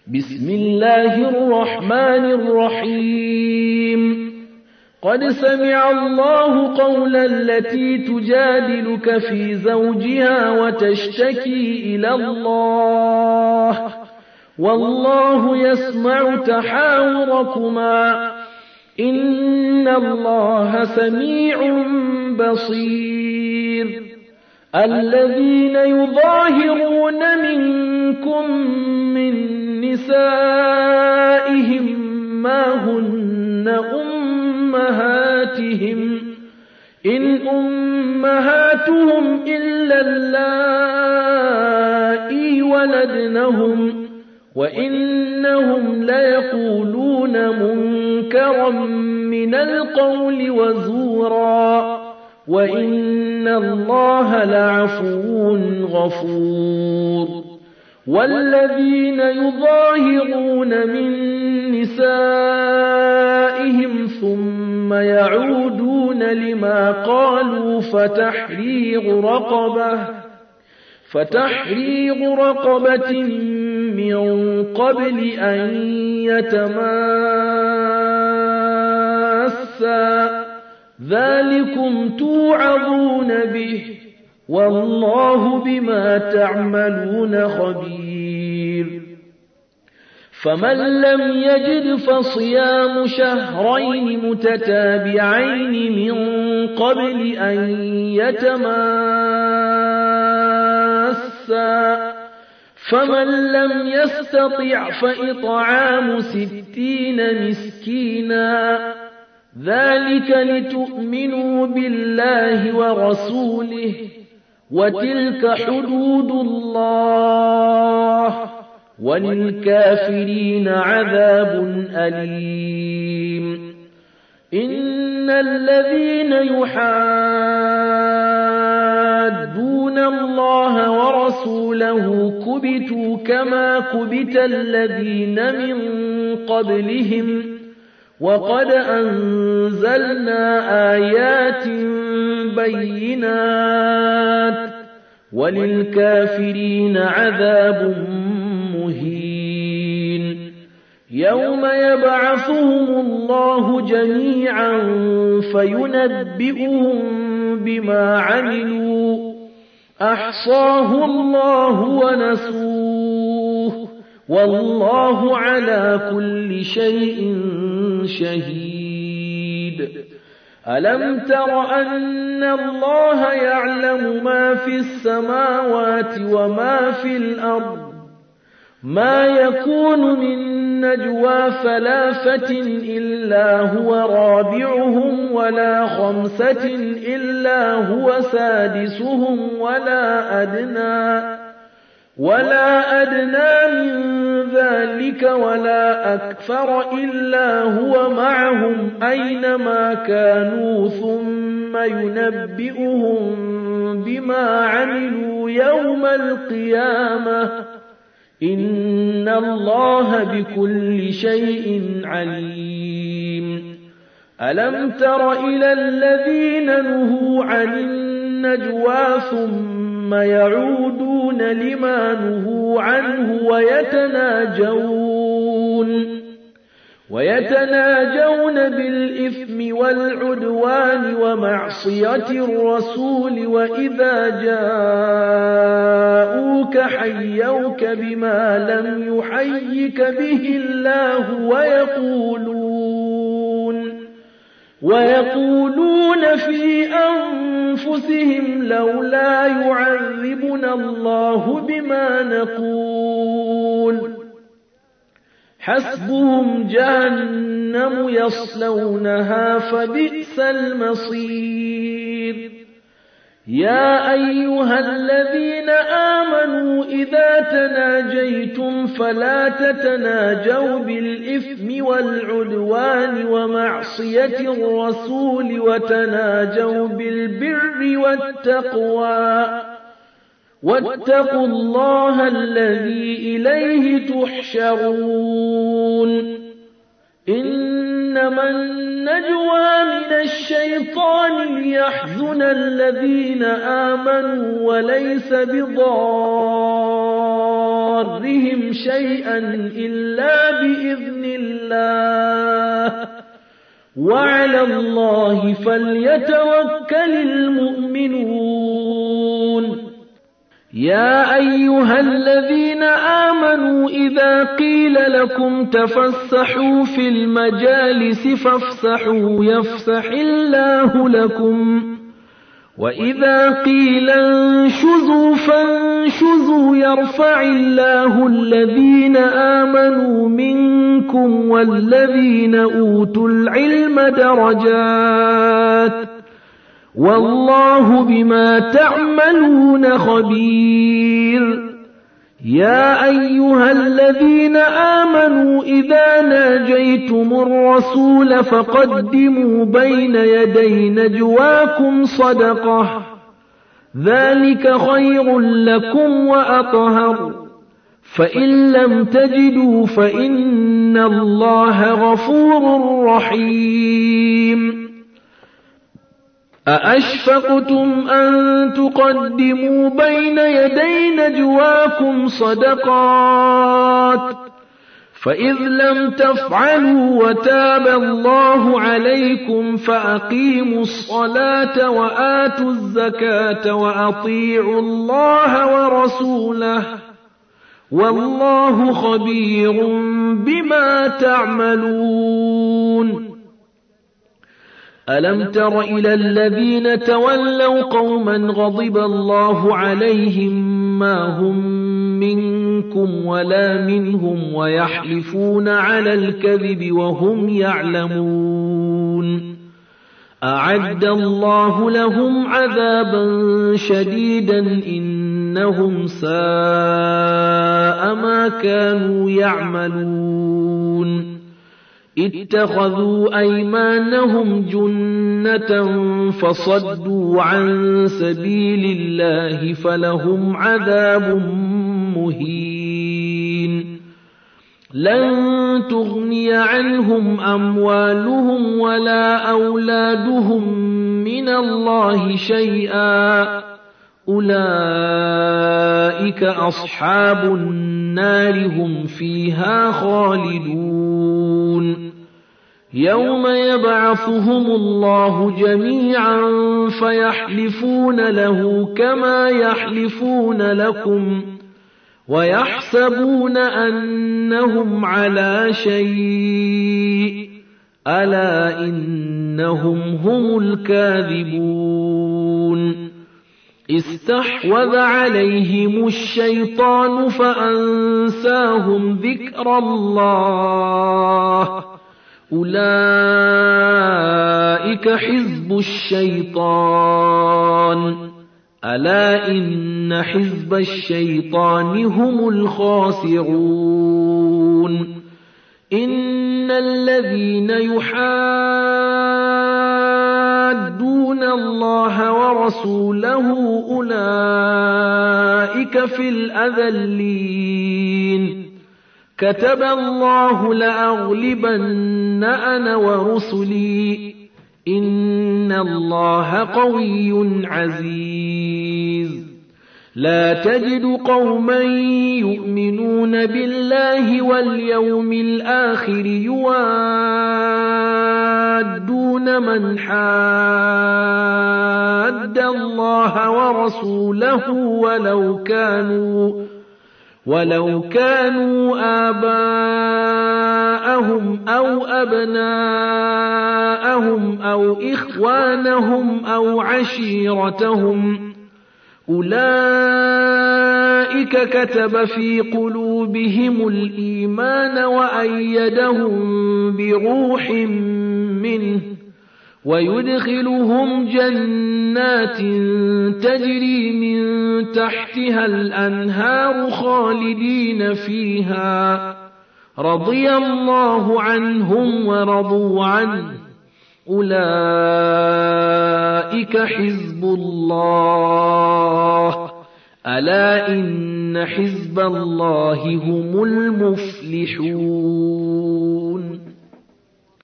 بسم الله الرحمن الرحيم قد سمع الله قول التي تجادلك في زوجها وتشتكي إلى الله والله يسمع تحاوركما إن الله سميع بصير الذين يظاهرون منكم من نسائهم ما هن أمهاتهم إن أمهاتهم إلا اللائي ولدنهم وإنهم ليقولون منكرا من القول وزورا وإن الله لعفو غفور والذين يظاهرون من نسائهم ثم يعودون لما قالوا فتحرير رقبة من قبل أن يتماسا ذلكم توعظون به والله بما تعملون خبير فمن لم يجد فصيام شهرين متتابعين من قبل أن يتماسا فمن لم يستطع فإطعام 60 مسكينا ذلك لتؤمنوا بالله ورسوله وتلك حدود الله وللكافرين عذاب أليم إن الذين يحادون الله ورسوله كبتوا كما كبت الذين من قبلهم وقد أنزلنا آيات بينات وللكافرين عذاب مهين يوم يبعثهم الله جميعا فينبئهم بما عملوا أحصاه الله ونسوه والله على كل شيء شهيد ألم تر أن الله يعلم ما في السماوات وما في الأرض ما يكون من نجوى ثلاثة إلا هو رابعهم ولا خمسة إلا هو سادسهم ولا أدنى من ذلك ولا أكثر إلا هو معهم أينما كانوا ثم ينبئهم بما عملوا يوم القيامة إن الله بكل شيء عليم ألم تر إلى الذين نهوا عن النجوى ثم يعودون لما نهوا عنه ويتناجون بالإثم والعدوان ومعصية الرسول وإذا جاءوك حيوك بما لم يحيك به الله ويقولون في أنفسهم لولا يعذبنا الله بما نقول حسبهم جهنم يصلونها فبئس المصير يا أيها الذين آمنوا إذا تناجيتم فلا تتناجوا بالإثم والعدوان ومعصية الرسول وتناجوا بالبر والتقوى واتقوا الله الذي إليه تحشرون إنما النجوى من الشيطان ليحزن الذين آمنوا وليس بضار ضرهم شيئا إلا بإذن الله وعلى الله فليتوكل المؤمنون يا أيها الذين آمنوا إذا قيل لكم تفسحوا في المجالس فافسحوا يفسح الله لكم وإذا قيل انشزوا فانشزوا يرفع الله الذين آمنوا منكم والذين أوتوا العلم درجات والله بما تعملون خبير يا أيها الذين آمنوا إذا ناجيتم الرسول فقدموا بين يدي نجواكم صدقة ذلك خير لكم وأطهر فإن لم تجدوا فإن الله غفور رحيم أأشفقتم أن تقدموا بين يدي نجواكم صدقات فإذ لم تفعلوا وتاب الله عليكم فأقيموا الصلاة وآتوا الزكاة وأطيعوا الله ورسوله والله خبير بما تعملون ألم تر إلى الذين تولوا قوما غضب الله عليهم ما هم منكم ولا منهم ويحلفون على الكذب وهم يعلمون أعد الله لهم عذابا شديدا إنهم ساء ما كانوا يعملون اتخذوا أيمانهم جنة فصدوا عن سبيل الله فلهم عذاب مهين لن تغني عنهم أموالهم ولا أولادهم من الله شيئا أولئك أصحاب النار هم فيها خالدون يوم يبعثهم الله جميعا فيحلفون له كما يحلفون لكم ويحسبون أنهم على شيء ألا إنهم هم الكاذبون استحوذ عليهم الشيطان فأنساهم ذكر الله أولئك حزب الشيطان ألا إن حزب الشيطان هم الخاسرون إن الذين يحادون الله ورسوله أولئك في الأذلين كتب الله لأغلبن أنا ورسلي إن الله قوي عزيز لا تجد قوما يؤمنون بالله واليوم الآخر يوادون من حاد الله ورسوله ولو كانوا آباءهم أو أبناءهم أو إخوانهم أو عشيرتهم أولئك كتب في قلوبهم الإيمان وأيدهم بروح منه ويدخلهم جنات تجري من تحتها الأنهار خالدين فيها رضي الله عنهم ورضوا عنه أولئك حزب الله ألا إن حزب الله هم المفلحون